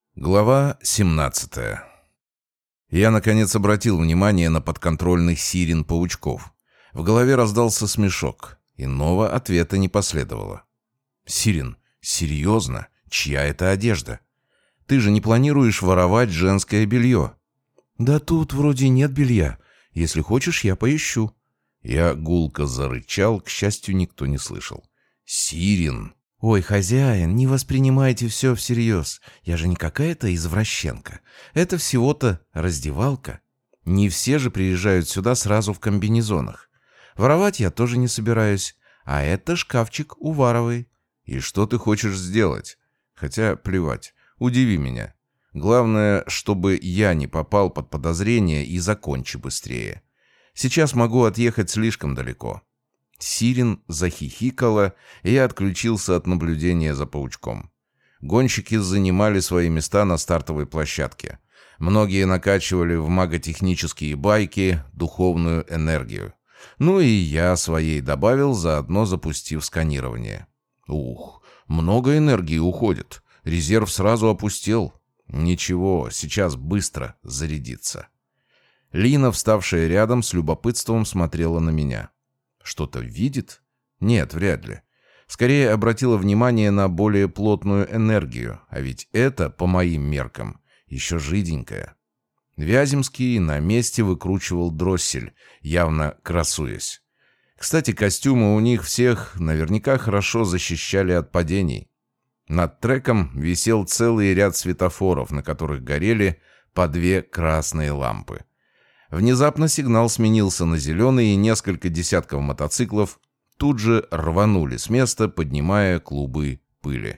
Глава 17. Я, наконец, обратил внимание на подконтрольных сирен паучков. В голове раздался смешок. Иного ответа не последовало. «Сирен, серьезно? Чья это одежда? Ты же не планируешь воровать женское белье?» «Да тут вроде нет белья. Если хочешь, я поищу». Я гулко зарычал, к счастью, никто не слышал. «Сирен!» «Ой, хозяин, не воспринимайте все всерьез. Я же не какая-то извращенка. Это всего-то раздевалка. Не все же приезжают сюда сразу в комбинезонах. Воровать я тоже не собираюсь. А это шкафчик Уваровой». «И что ты хочешь сделать? Хотя плевать, удиви меня. Главное, чтобы я не попал под подозрение и закончи быстрее. Сейчас могу отъехать слишком далеко». Сирен захихикала, и я отключился от наблюдения за паучком. Гонщики занимали свои места на стартовой площадке. Многие накачивали в маготехнические байки духовную энергию. Ну и я своей добавил, заодно запустив сканирование. Ух, много энергии уходит. Резерв сразу опустел. Ничего, сейчас быстро зарядится. Лина, вставшая рядом, с любопытством смотрела на меня. Что-то видит? Нет, вряд ли. Скорее обратила внимание на более плотную энергию, а ведь это, по моим меркам, еще жиденькая. Вяземский на месте выкручивал дроссель, явно красуясь. Кстати, костюмы у них всех наверняка хорошо защищали от падений. Над треком висел целый ряд светофоров, на которых горели по 2 красные лампы. Внезапно сигнал сменился на зеленый, и несколько десятков мотоциклов тут же рванули с места, поднимая клубы пыли.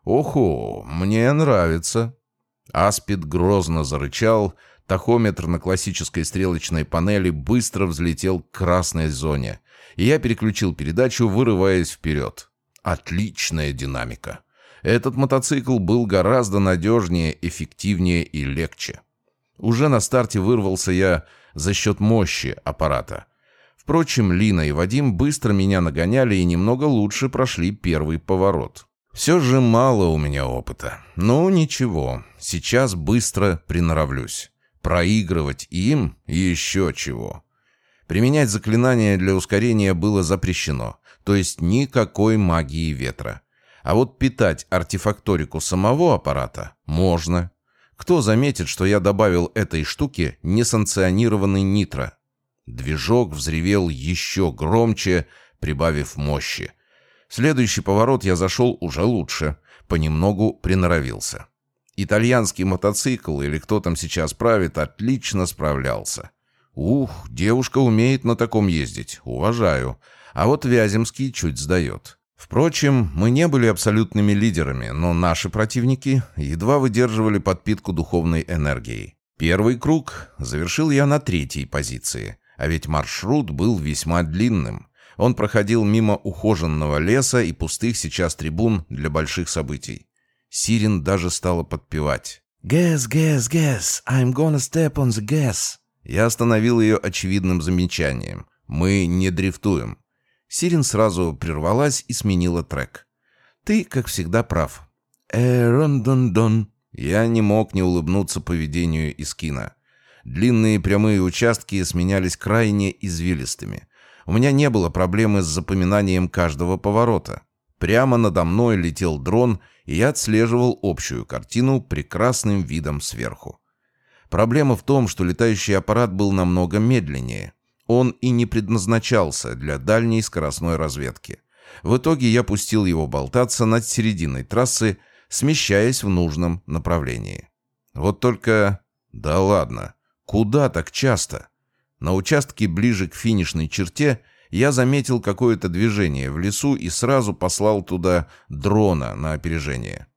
«Охо, мне нравится!» Аспид грозно зарычал, тахометр на классической стрелочной панели быстро взлетел к красной зоне, и я переключил передачу, вырываясь вперед. Отличная динамика! Этот мотоцикл был гораздо надежнее, эффективнее и легче. Уже на старте вырвался я за счет мощи аппарата. Впрочем, Лина и Вадим быстро меня нагоняли и немного лучше прошли первый поворот. Все же мало у меня опыта. Ну, ничего, сейчас быстро приноровлюсь. Проигрывать им еще чего. Применять заклинания для ускорения было запрещено, то есть никакой магии ветра. А вот питать артефакторику самого аппарата можно. Кто заметит, что я добавил этой штуке несанкционированный нитро? Движок взревел еще громче, прибавив мощи. Следующий поворот я зашел уже лучше, понемногу приноровился. Итальянский мотоцикл, или кто там сейчас правит, отлично справлялся. Ух, девушка умеет на таком ездить, уважаю. А вот Вяземский чуть сдает. Впрочем, мы не были абсолютными лидерами, но наши противники едва выдерживали подпитку духовной энергией. Первый круг завершил я на 3-й позиции, а ведь маршрут был весьма длинным. Он проходил мимо ухоженного леса и пустых сейчас трибун для больших событий. Сирен даже стала подпевать. «Gas, gas, gas, I'm gonna step on the gas». Я остановил ее очевидным замечанием. «Мы не дрифтуем». Сирен сразу прервалась и сменила трек. «Ты, как всегда, прав». «Рон-дон-дон». Я не мог не улыбнуться поведению Искина. Длинные прямые участки сменялись крайне извилистыми. У меня не было проблемы с запоминанием каждого поворота. Прямо надо мной летел дрон, и я отслеживал общую картину прекрасным видом сверху. Проблема в том, что летающий аппарат был намного медленнее. Он и не предназначался для дальней скоростной разведки. В итоге я пустил его болтаться над серединой трассы, смещаясь в нужном направлении. Вот только... Да ладно, куда так часто? На участке ближе к финишной черте я заметил какое-то движение в лесу и сразу послал туда дрона на опережение.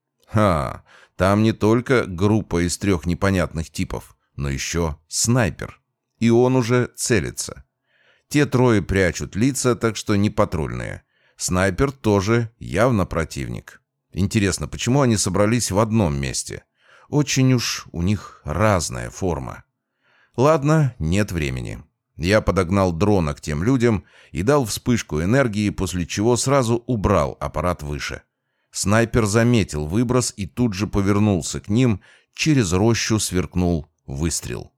Там не только группа из 3 непонятных типов, но еще снайпер. И он уже целится. Те 3 прячут лица, так что не патрульные. Снайпер тоже явно противник. Интересно, почему они собрались в одном месте? Очень уж у них разная форма. Ладно, нет времени. Я подогнал дрона к тем людям и дал вспышку энергии, после чего сразу убрал аппарат выше. Снайпер заметил выброс и тут же повернулся к ним, через рощу сверкнул выстрел.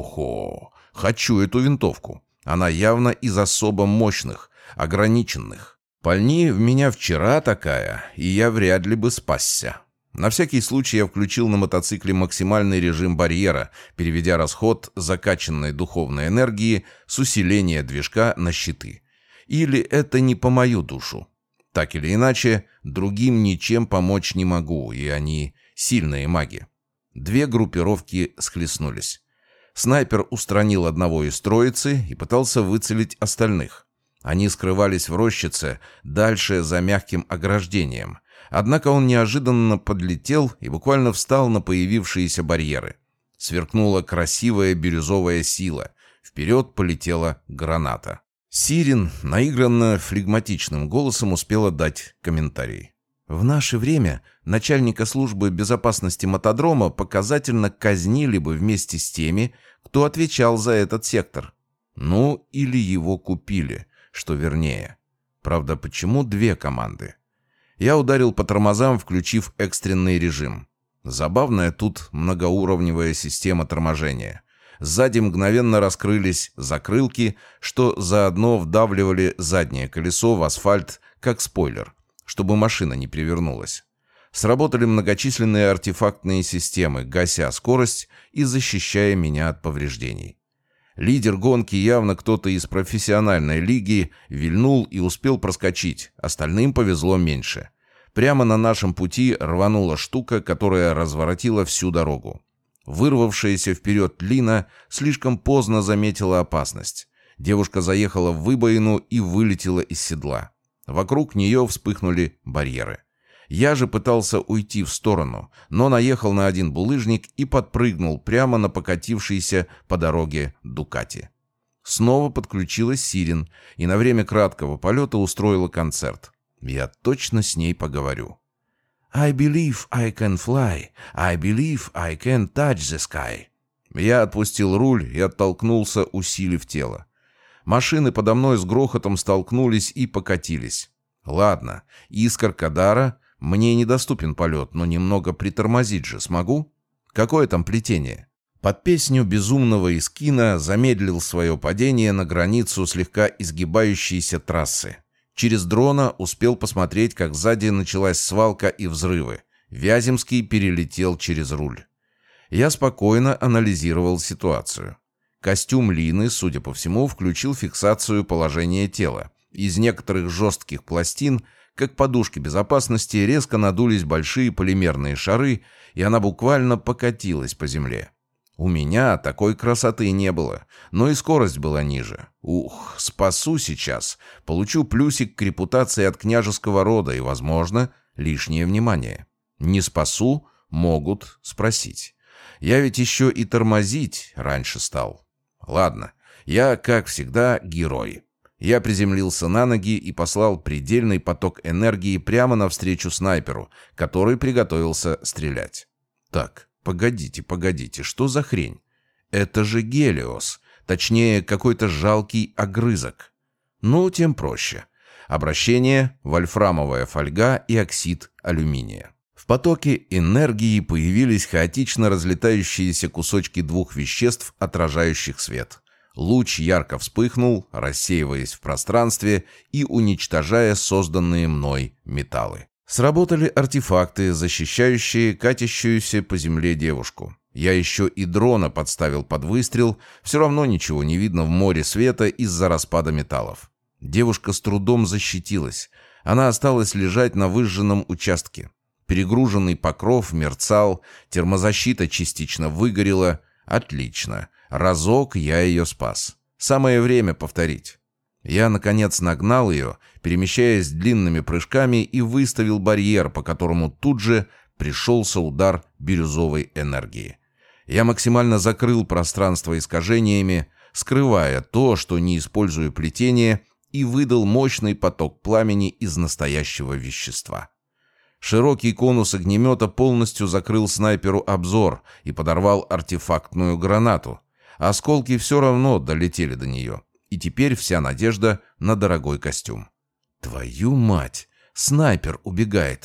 Охо, хочу эту винтовку. Она явно из особо мощных, ограниченных. Пальни в меня вчера такая, и я вряд ли бы спасся. На всякий случай я включил на мотоцикле максимальный режим барьера, переведя расход закачанной духовной энергии с усиления движка на щиты. Или это не по мою душу. Так или иначе, другим ничем помочь не могу, и они сильные маги. Две группировки схлестнулись. Снайпер устранил одного из троицы и пытался выцелить остальных. Они скрывались в рощице, дальше за мягким ограждением. Однако он неожиданно подлетел и буквально встал на появившиеся барьеры. Сверкнула красивая бирюзовая сила. Вперед полетела граната. Сирин наигранно флегматичным голосом успела дать комментарий. В наше время начальника службы безопасности мотодрома показательно казнили бы вместе с теми, кто отвечал за этот сектор. Ну, или его купили, что вернее. Правда, почему две команды? Я ударил по тормозам, включив экстренный режим. Забавная тут многоуровневая система торможения. Сзади мгновенно раскрылись закрылки, что заодно вдавливали заднее колесо в асфальт, как спойлер, чтобы машина не перевернулась. Сработали многочисленные артефактные системы, гася скорость и защищая меня от повреждений. Лидер гонки, явно кто-то из профессиональной лиги, вильнул и успел проскочить, остальным повезло меньше. Прямо на нашем пути рванула штука, которая разворотила всю дорогу. Вырвавшаяся вперед Лина слишком поздно заметила опасность. Девушка заехала в выбоину и вылетела из седла. Вокруг нее вспыхнули барьеры. Я же пытался уйти в сторону, но наехал на один булыжник и подпрыгнул прямо на покатившийся по дороге Дукати. Снова подключилась Сирин и на время краткого полета устроила концерт. Я точно с ней поговорю. «I believe I can fly. I believe I can touch the sky». Я отпустил руль и оттолкнулся, усилив тело. Машины подо мной с грохотом столкнулись и покатились. Ладно, искорка дара, мне недоступен полет, но немного притормозить же смогу? Какое там плетение? Под песню безумного Искина замедлил свое падение на границу слегка изгибающейся трассы. Через дрона успел посмотреть, как сзади началась свалка и взрывы. Вяземский перелетел через руль. Я спокойно анализировал ситуацию. Костюм Лины, судя по всему, включил фиксацию положения тела. Из некоторых жестких пластин, как подушки безопасности, резко надулись большие полимерные шары, и она буквально покатилась по земле. У меня такой красоты не было, но и скорость была ниже. Ух, спасу сейчас. Получу плюсик к репутации от княжеского рода и, возможно, лишнее внимание. Не спасу, могут спросить. Я ведь еще и тормозить раньше стал. Ладно, я, как всегда, герой. Я приземлился на ноги и послал предельный поток энергии прямо навстречу снайперу, который приготовился стрелять. Так. Погодите, что за хрень? Это же Гелиос, точнее, какой-то жалкий огрызок. Ну, тем проще. Обращение, вольфрамовая фольга и оксид алюминия. В потоке энергии появились хаотично разлетающиеся кусочки двух веществ, отражающих свет. Луч ярко вспыхнул, рассеиваясь в пространстве и уничтожая созданные мной металлы. Сработали артефакты, защищающие катящуюся по земле девушку. Я еще и дрона подставил под выстрел, все равно ничего не видно в море света из-за распада металлов. Девушка с трудом защитилась. Она осталась лежать на выжженном участке. Перегруженный покров мерцал, термозащита частично выгорела. Отлично. Разок я ее спас. Самое время повторить. Я, наконец, нагнал ее, перемещаясь длинными прыжками, и выставил барьер, по которому тут же пришелся удар бирюзовой энергии. Я максимально закрыл пространство искажениями, скрывая то, что не использую плетение, и выдал мощный поток пламени из настоящего вещества. Широкий конус огнемета полностью закрыл снайперу обзор и подорвал артефактную гранату. Осколки все равно долетели до нее. И теперь вся надежда на дорогой костюм. Твою мать! Снайпер убегает.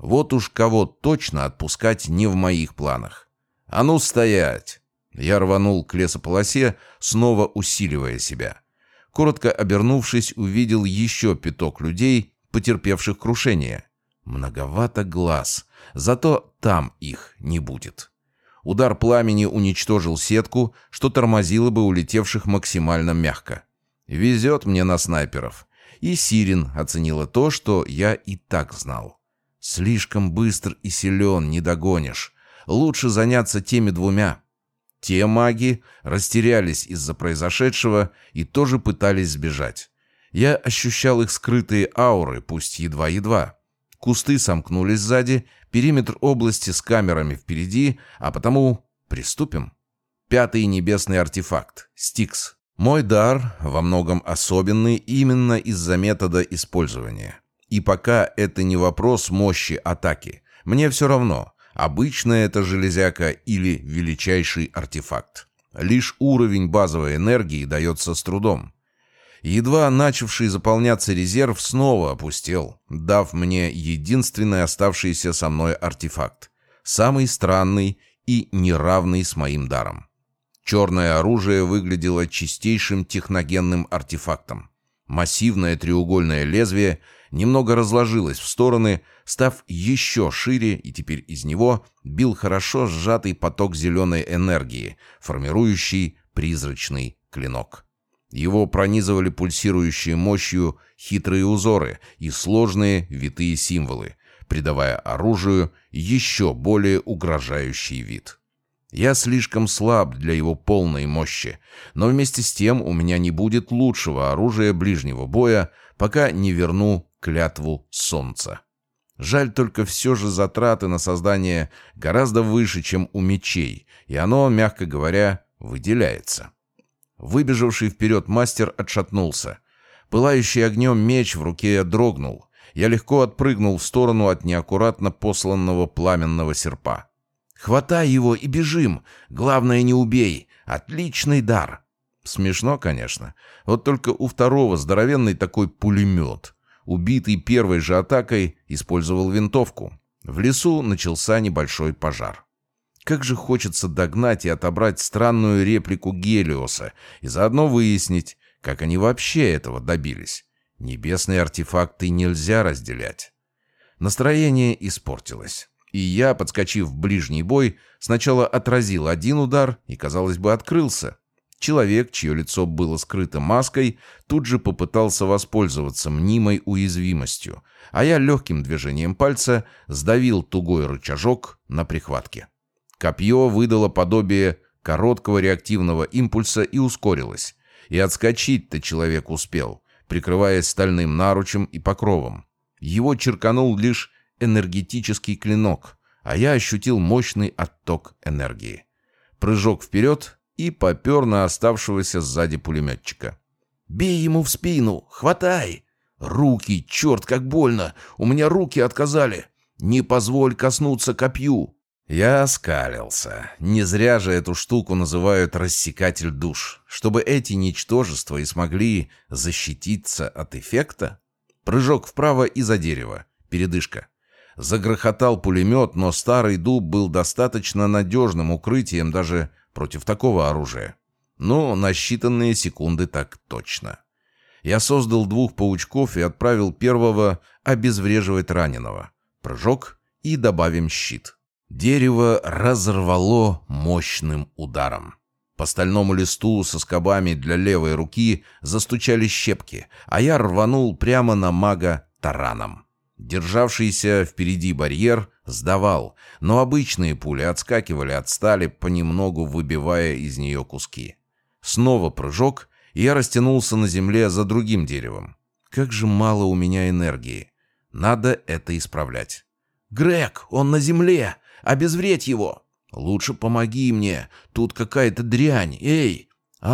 Вот уж кого точно отпускать не в моих планах. «А ну, стоять!» Я рванул к лесополосе, снова усиливая себя. Коротко обернувшись, увидел еще пяток людей, потерпевших крушение. Многовато глаз, зато там их не будет. Удар пламени уничтожил сетку, что тормозило бы улетевших максимально мягко. Везет мне на снайперов. И Сирен оценила то, что я и так знал. Слишком быстр и силен, не догонишь. Лучше заняться теми двумя. Те маги растерялись из-за произошедшего и тоже пытались сбежать. Я ощущал их скрытые ауры, пусть едва-едва. Кусты сомкнулись сзади, периметр области с камерами впереди, а потому приступим. 5-й небесный артефакт — Стикс. Мой дар во многом особенный именно из-за метода использования. И пока это не вопрос мощи атаки, мне все равно, обычная это железяка или величайший артефакт. Лишь уровень базовой энергии дается с трудом. Едва начавший заполняться резерв снова опустел, дав мне единственный оставшийся со мной артефакт. Самый странный и неравный с моим даром. Черное оружие выглядело чистейшим техногенным артефактом. Массивное треугольное лезвие немного разложилось в стороны, став еще шире, и теперь из него бил хорошо сжатый поток зеленой энергии, формирующий призрачный клинок. Его пронизывали пульсирующие мощью хитрые узоры и сложные витые символы, придавая оружию еще более угрожающий вид. Я слишком слаб для его полной мощи, но вместе с тем у меня не будет лучшего оружия ближнего боя, пока не верну клятву солнца. Жаль только все же затраты на создание гораздо выше, чем у мечей, и оно, мягко говоря, выделяется. Выбежавший вперед мастер отшатнулся. Пылающий огнем меч в руке дрогнул. Я легко отпрыгнул в сторону от неаккуратно посланного пламенного серпа. «Хватай его и бежим! Главное, не убей! Отличный дар!» Смешно, конечно. Вот только у второго здоровенный такой пулемет. Убитый первой же атакой использовал винтовку. В лесу начался небольшой пожар. Как же хочется догнать и отобрать странную реплику Гелиоса и заодно выяснить, как они вообще этого добились. Небесные артефакты нельзя разделять. Настроение испортилось. И я, подскочив в ближний бой, сначала отразил один удар и, казалось бы, открылся. Человек, чье лицо было скрыто маской, тут же попытался воспользоваться мнимой уязвимостью, а я легким движением пальца сдавил тугой рычажок на прихватке. Копье выдало подобие короткого реактивного импульса и ускорилось. И отскочить-то человек успел, прикрываясь стальным наручем и покровом. Его черканул лишь энергетический клинок, а я ощутил мощный отток энергии. Прыжок вперед и попер на оставшегося сзади пулеметчика. «Бей ему в спину! Хватай!» «Руки! Черт, как больно! У меня руки отказали! Не позволь коснуться копью!» Я оскалился. Не зря же эту штуку называют «рассекатель душ», чтобы эти ничтожества и смогли защититься от эффекта. Прыжок вправо и за дерево. Передышка. Загрохотал пулемет, но старый дуб был достаточно надежным укрытием даже против такого оружия. Ну, на считанные секунды так точно. Я создал 2 паучков и отправил первого обезвреживать раненого. Прыжок и добавим щит. Дерево разорвало мощным ударом. По стальному листу со скобами для левой руки застучали щепки, а я рванул прямо на мага тараном. Державшийся впереди барьер сдавал, но обычные пули отскакивали от стали, понемногу выбивая из нее куски. Снова прыжок, и я растянулся на земле за другим деревом. Как же мало у меня энергии. Надо это исправлять. «Грег, он на земле! Обезвредь его! Лучше помоги мне, тут какая-то дрянь, эй!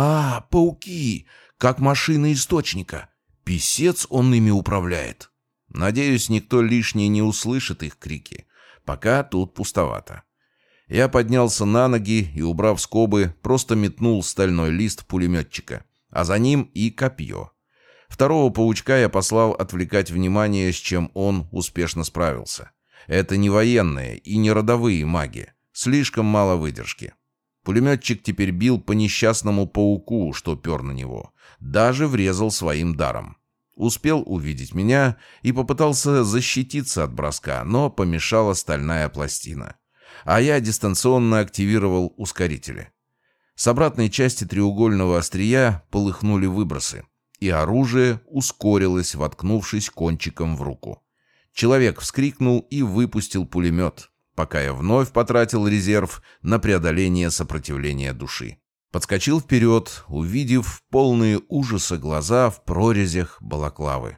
Пауки! Как машина источника! Писец он ими управляет!» Надеюсь, никто лишний не услышит их крики. Пока тут пустовато. Я поднялся на ноги и, убрав скобы, просто метнул стальной лист пулеметчика, а за ним и копье. Второго паучка я послал отвлекать внимание, с чем он успешно справился. Это не военные и не родовые маги. Слишком мало выдержки. Пулеметчик теперь бил по несчастному пауку, что пер на него. Даже врезал своим даром. Успел увидеть меня и попытался защититься от броска, но помешала стальная пластина. А я дистанционно активировал ускорители. С обратной части треугольного острия полыхнули выбросы, и оружие ускорилось, воткнувшись кончиком в руку. Человек вскрикнул и выпустил пулемет, пока я вновь потратил резерв на преодоление сопротивления души. Подскочил вперед, увидев полные ужаса глаза в прорезях балаклавы.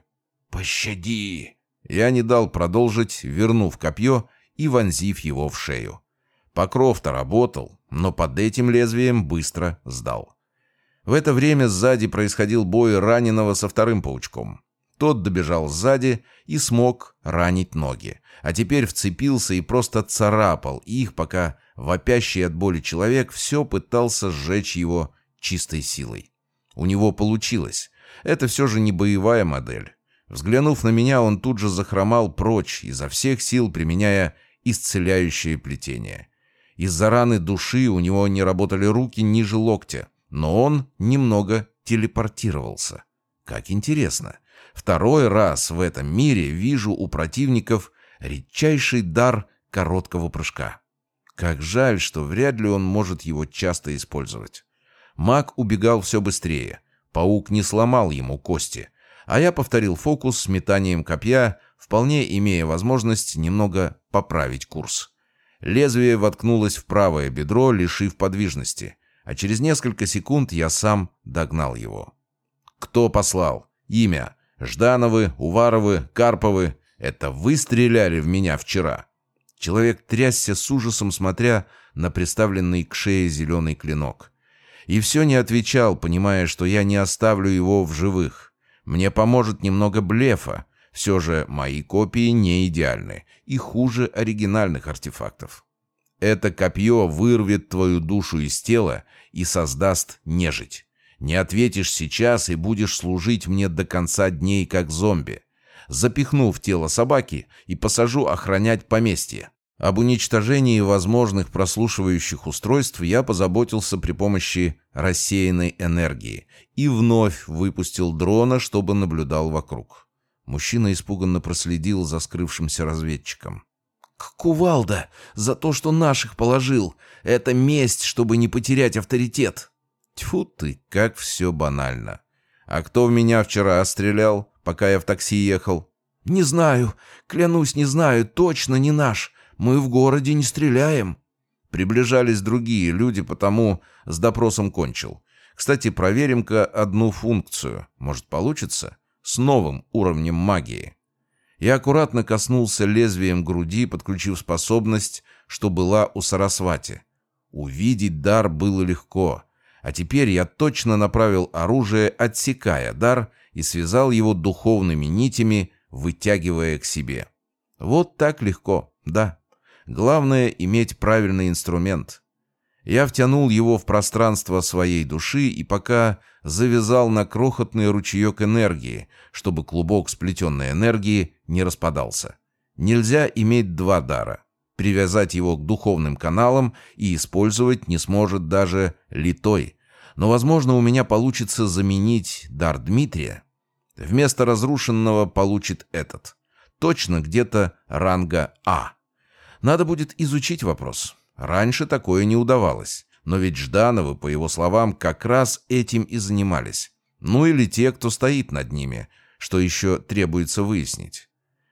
«Пощади!» Я не дал продолжить, вернув копье и вонзив его в шею. Покров-то работал, но под этим лезвием быстро сдал. В это время сзади происходил бой раненого со вторым паучком. Тот добежал сзади и смог ранить ноги, а теперь вцепился и просто царапал их, пока вопящий от боли человек все пытался сжечь его чистой силой. У него получилось. Это все же не боевая модель. Взглянув на меня, он тут же захромал прочь, изо всех сил применяя исцеляющее плетение. Из-за раны души у него не работали руки ниже локтя, но он немного телепортировался. Как интересно. Второй раз в этом мире вижу у противников редчайший дар короткого прыжка. Как жаль, что вряд ли он может его часто использовать. Маг убегал все быстрее. Паук не сломал ему кости. А я повторил фокус с метанием копья, вполне имея возможность немного поправить курс. Лезвие воткнулось в правое бедро, лишив подвижности. А через несколько секунд я сам догнал его. Кто послал? Имя. Ждановы, Уваровы, Карповы. Это вы стреляли в меня вчера. Человек трясся с ужасом, смотря на приставленный к шее зеленый клинок. И все не отвечал, понимая, что я не оставлю его в живых. Мне поможет немного блефа. Все же мои копии не идеальны и хуже оригинальных артефактов. Это копье вырвет твою душу из тела и создаст нежить. Не ответишь сейчас и будешь служить мне до конца дней как зомби. Запихну в тело собаки и посажу охранять поместье. Об уничтожении возможных прослушивающих устройств я позаботился при помощи рассеянной энергии и вновь выпустил дрона, чтобы наблюдал вокруг. Мужчина испуганно проследил за скрывшимся разведчиком. «Кувалда! За то, что наших положил! Это месть, чтобы не потерять авторитет!» Тьфу ты, как все банально. А кто в меня вчера стрелял, пока я в такси ехал? «Не знаю. Клянусь, не знаю. Точно не наш. Мы в городе не стреляем». Приближались другие люди, потому с допросом кончил. Кстати, проверим-ка одну функцию. Может, получится? С новым уровнем магии. Я аккуратно коснулся лезвием груди, подключив способность, что была у Сарасвати. Увидеть дар было легко. А теперь я точно направил оружие, отсекая дар, и связал его духовными нитями, вытягивая к себе. Вот так легко, да. Главное — иметь правильный инструмент. Я втянул его в пространство своей души и пока завязал на крохотный ручеек энергии, чтобы клубок сплетенной энергии не распадался. Нельзя иметь два дара. Привязать его к духовным каналам и использовать не сможет даже литой. Но, возможно, у меня получится заменить дар Дмитрия. Вместо разрушенного получит этот. Точно где-то ранга А. Надо будет изучить вопрос. Раньше такое не удавалось. Но ведь Ждановы, по его словам, как раз этим и занимались. Ну или те, кто стоит над ними, что еще требуется выяснить.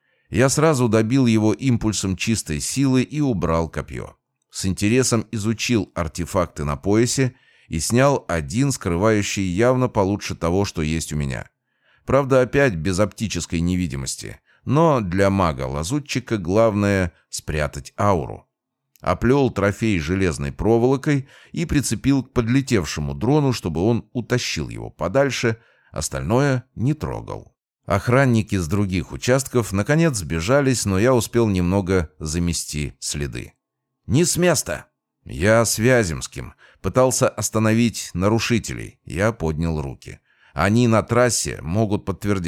Я сразу добил его импульсом чистой силы и убрал копье. С интересом изучил артефакты на поясе и снял один, скрывающий явно получше того, что есть у меня. Правда, опять без оптической невидимости. Но для мага-лазутчика главное — спрятать ауру. Оплел трофей железной проволокой и прицепил к подлетевшему дрону, чтобы он утащил его подальше, остальное не трогал. Охранники с других участков наконец сбежались, но я успел немного замести следы. «Не с места!» Я с Вяземским пытался остановить нарушителей. Я поднял руки. Они на трассе могут подтвердить.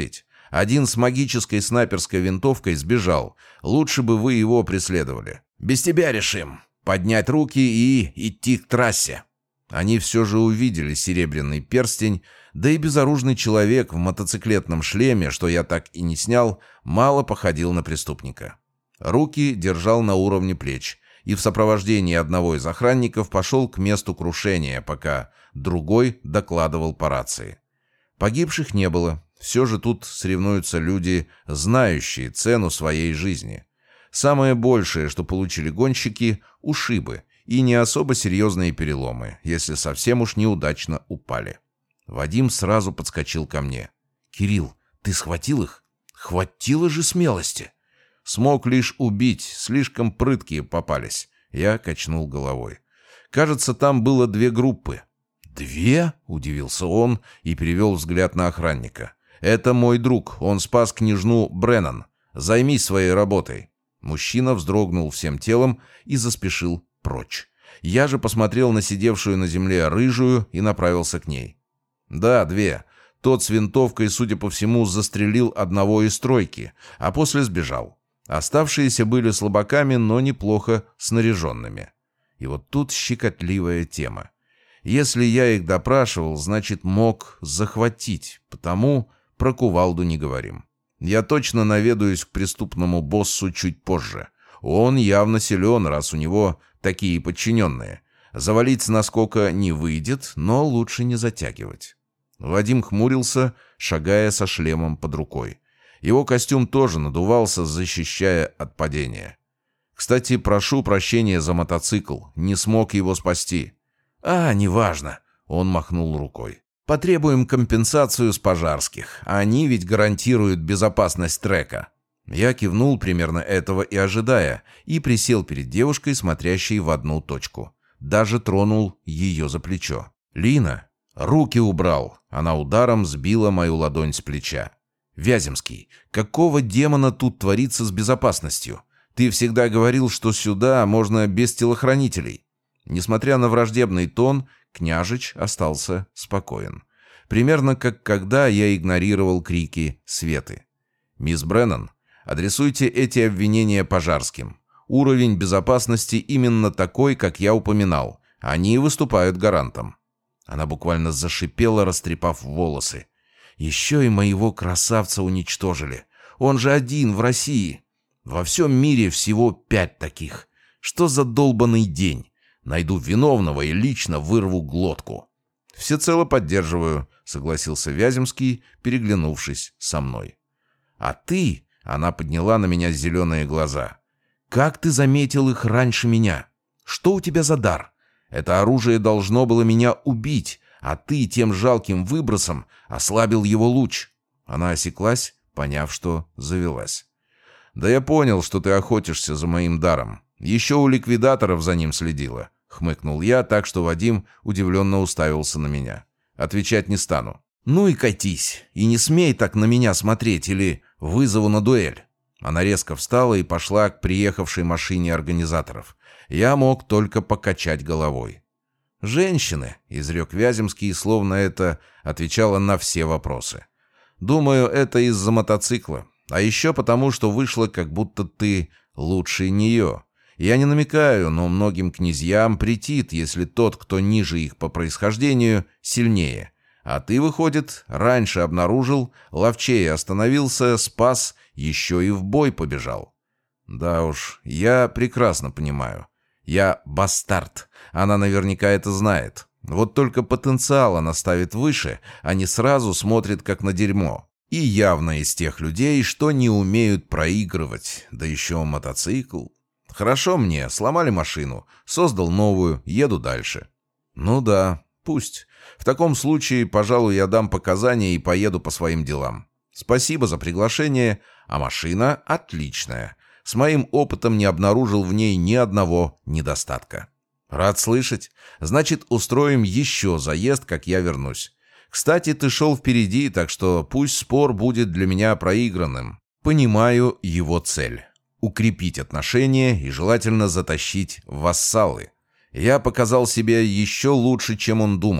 Один с магической снайперской винтовкой сбежал. Лучше бы вы его преследовали. Без тебя решим. Поднять руки и идти к трассе». Они все же увидели серебряный перстень, да и безоружный человек в мотоциклетном шлеме, что я так и не снял, мало походил на преступника. Руки держал на уровне плеч и в сопровождении одного из охранников пошел к месту крушения, пока другой докладывал по рации. Погибших не было, все же тут соревнуются люди, знающие цену своей жизни. Самое большее, что получили гонщики – ушибы и не особо серьезные переломы, если совсем уж неудачно упали. Вадим сразу подскочил ко мне. «Кирилл, ты схватил их?» «Хватило же смелости!» «Смог лишь убить, слишком прыткие попались». Я качнул головой. «Кажется, там было 2 группы». «2?» — удивился он и перевел взгляд на охранника. «Это мой друг, он спас княжну Бреннан. Займись своей работой». Мужчина вздрогнул всем телом и заспешил прочь. Я же посмотрел на сидевшую на земле рыжую и направился к ней. «Да, 2. Тот с винтовкой, судя по всему, застрелил одного из тройки, а после сбежал. Оставшиеся были слабаками, но неплохо снаряженными». И вот тут щекотливая тема. Если я их допрашивал, значит, мог захватить, потому про кувалду не говорим. Я точно наведаюсь к преступному боссу чуть позже. Он явно силен, раз у него такие подчиненные. Завалить с наскока не выйдет, но лучше не затягивать. Вадим хмурился, шагая со шлемом под рукой. Его костюм тоже надувался, защищая от падения. «Кстати, прошу прощения за мотоцикл. Не смог его спасти». «Неважно», — он махнул рукой. «Потребуем компенсацию с пожарских. Они ведь гарантируют безопасность трека». Я кивнул примерно этого и ожидая, и присел перед девушкой, смотрящей в одну точку. Даже тронул ее за плечо. «Лина, руки убрал!» Она ударом сбила мою ладонь с плеча. «Вяземский, какого демона тут творится с безопасностью? Ты всегда говорил, что сюда можно без телохранителей». Несмотря на враждебный тон, княжич остался спокоен. Примерно как когда я игнорировал крики Светы. «Мисс Бреннан, адресуйте эти обвинения пожарским. Уровень безопасности именно такой, как я упоминал. Они выступают гарантом». Она буквально зашипела, растрепав волосы. «Еще и моего красавца уничтожили. Он же один в России. Во всем мире всего 5 таких. Что за долбанный день? Найду виновного и лично вырву глотку». «Всецело поддерживаю», — согласился Вяземский, переглянувшись со мной. «А ты...» — она подняла на меня зеленые глаза. «Как ты заметил их раньше меня? Что у тебя за дар? Это оружие должно было меня убить, а ты тем жалким выбросом ослабил его луч». Она осеклась, поняв, что завелась. «Да я понял, что ты охотишься за моим даром. Еще у ликвидаторов за ним следила», — хмыкнул я, так что Вадим удивленно уставился на меня. «Отвечать не стану». «Ну и катись, и не смей так на меня смотреть, или вызову на дуэль». Она резко встала и пошла к приехавшей машине организаторов. Я мог только покачать головой. «Женщины», — изрек Вяземский, словно это отвечало на все вопросы. «Думаю, это из-за мотоцикла. А еще потому, что вышло, как будто ты лучше нее. Я не намекаю, но многим князьям претит, если тот, кто ниже их по происхождению, сильнее. А ты, выходит, раньше обнаружил, ловчее остановился, спас, еще и в бой побежал». «Да уж, я прекрасно понимаю. Я бастард. Она наверняка это знает. Вот только потенциал она ставит выше, а не сразу смотрит как на дерьмо. И явно из тех людей, что не умеют проигрывать. Да еще мотоцикл. Хорошо мне, сломали машину, создал новую, еду дальше». «Ну да, пусть. В таком случае, пожалуй, я дам показания и поеду по своим делам. Спасибо за приглашение, а машина отличная. С моим опытом не обнаружил в ней ни одного недостатка». «Рад слышать. Значит, устроим еще заезд, как я вернусь. Кстати, ты шел впереди, так что пусть спор будет для меня проигранным. Понимаю его цель. Укрепить отношения и желательно затащить в вассалы. Я показал себя еще лучше, чем он думал.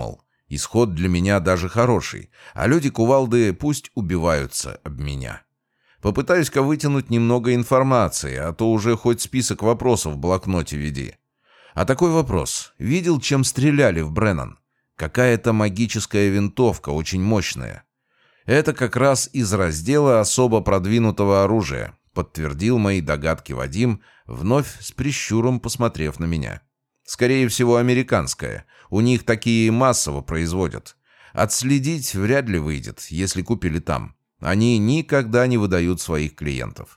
Исход для меня даже хороший, а люди кувалды пусть убиваются об меня. Попытаюсь-ка вытянуть немного информации, а то уже хоть список вопросов в блокноте веди. А такой вопрос. Видел, чем стреляли в Бреннан? Какая-то магическая винтовка, очень мощная. Это как раз из раздела особо продвинутого оружия, подтвердил мои догадки Вадим, вновь с прищуром посмотрев на меня. Скорее всего, американская. У них такие массово производят. Отследить вряд ли выйдет, если купили там. Они никогда не выдают своих клиентов.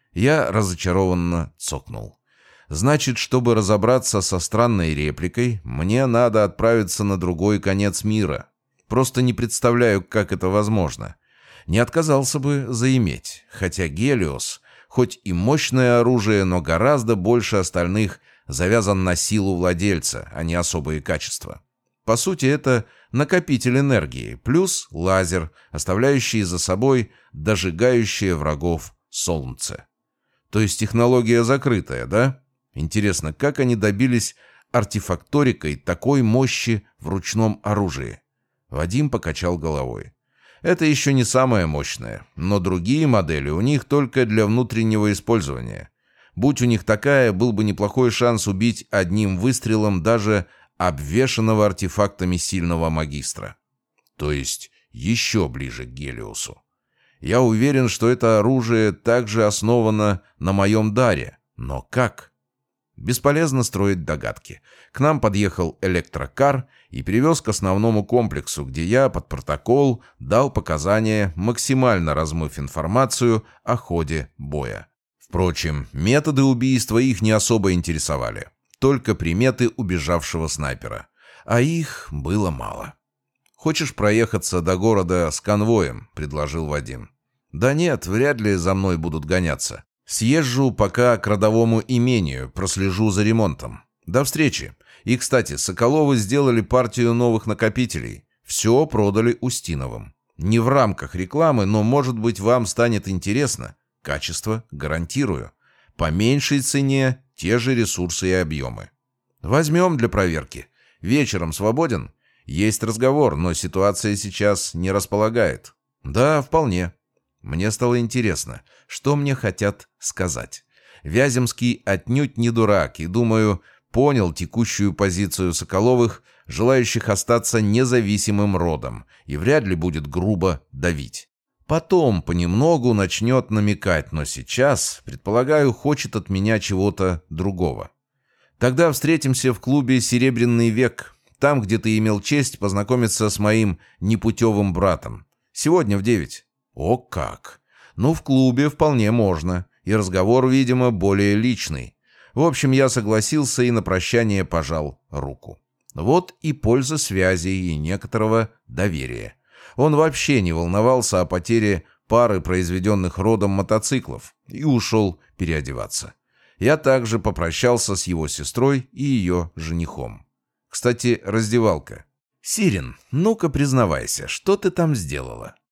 Я разочарованно цокнул. Значит, чтобы разобраться со странной репликой, мне надо отправиться на другой конец мира. Просто не представляю, как это возможно. Не отказался бы заиметь, хотя Гелиос, хоть и мощное оружие, но гораздо больше остальных, завязан на силу владельца, а не особые качества. По сути, это накопитель энергии, плюс лазер, оставляющий за собой дожигающее врагов солнце. То есть технология закрытая, да? Интересно, как они добились артефакторикой такой мощи в ручном оружии? Вадим покачал головой. Это еще не самое мощное, но другие модели у них только для внутреннего использования. Будь у них такая, был бы неплохой шанс убить одним выстрелом даже обвешанного артефактами сильного магистра. То есть еще ближе к Гелиосу. Я уверен, что это оружие также основано на моем даре. Но как? Бесполезно строить догадки. К нам подъехал электрокар и привез к основному комплексу, где я под протокол дал показания, максимально размыв информацию о ходе боя. Впрочем, методы убийства их не особо интересовали. Только приметы убежавшего снайпера. А их было мало. «Хочешь проехаться до города с конвоем?» — предложил Вадим. «Да нет, вряд ли за мной будут гоняться. Съезжу пока к родовому имению, прослежу за ремонтом. До встречи. И, кстати, Соколовы сделали партию новых накопителей. Все продали Устиновым. Не в рамках рекламы, но, может быть, вам станет интересно. Качество гарантирую. По меньшей цене те же ресурсы и объемы. Возьмем для проверки. Вечером свободен? Есть разговор, но ситуация сейчас не располагает. Да, вполне. Мне стало интересно, что мне хотят сказать. Вяземский отнюдь не дурак и, думаю, понял текущую позицию Соколовых, желающих остаться независимым родом, и вряд ли будет грубо давить. Потом понемногу начнет намекать, но сейчас, предполагаю, хочет от меня чего-то другого. Тогда встретимся в клубе «Серебряный век», там, где ты имел честь познакомиться с моим непутевым братом. Сегодня в 9. О как! Ну, в клубе вполне можно, и разговор, видимо, более личный. В общем, я согласился и на прощание пожал руку. Вот и польза связи и некоторого доверия. Он вообще не волновался о потере пары произведенных родом мотоциклов и ушел переодеваться. Я также попрощался с его сестрой и ее женихом. Кстати, раздевалка. «Сирен, ну-ка признавайся, что ты там сделала?»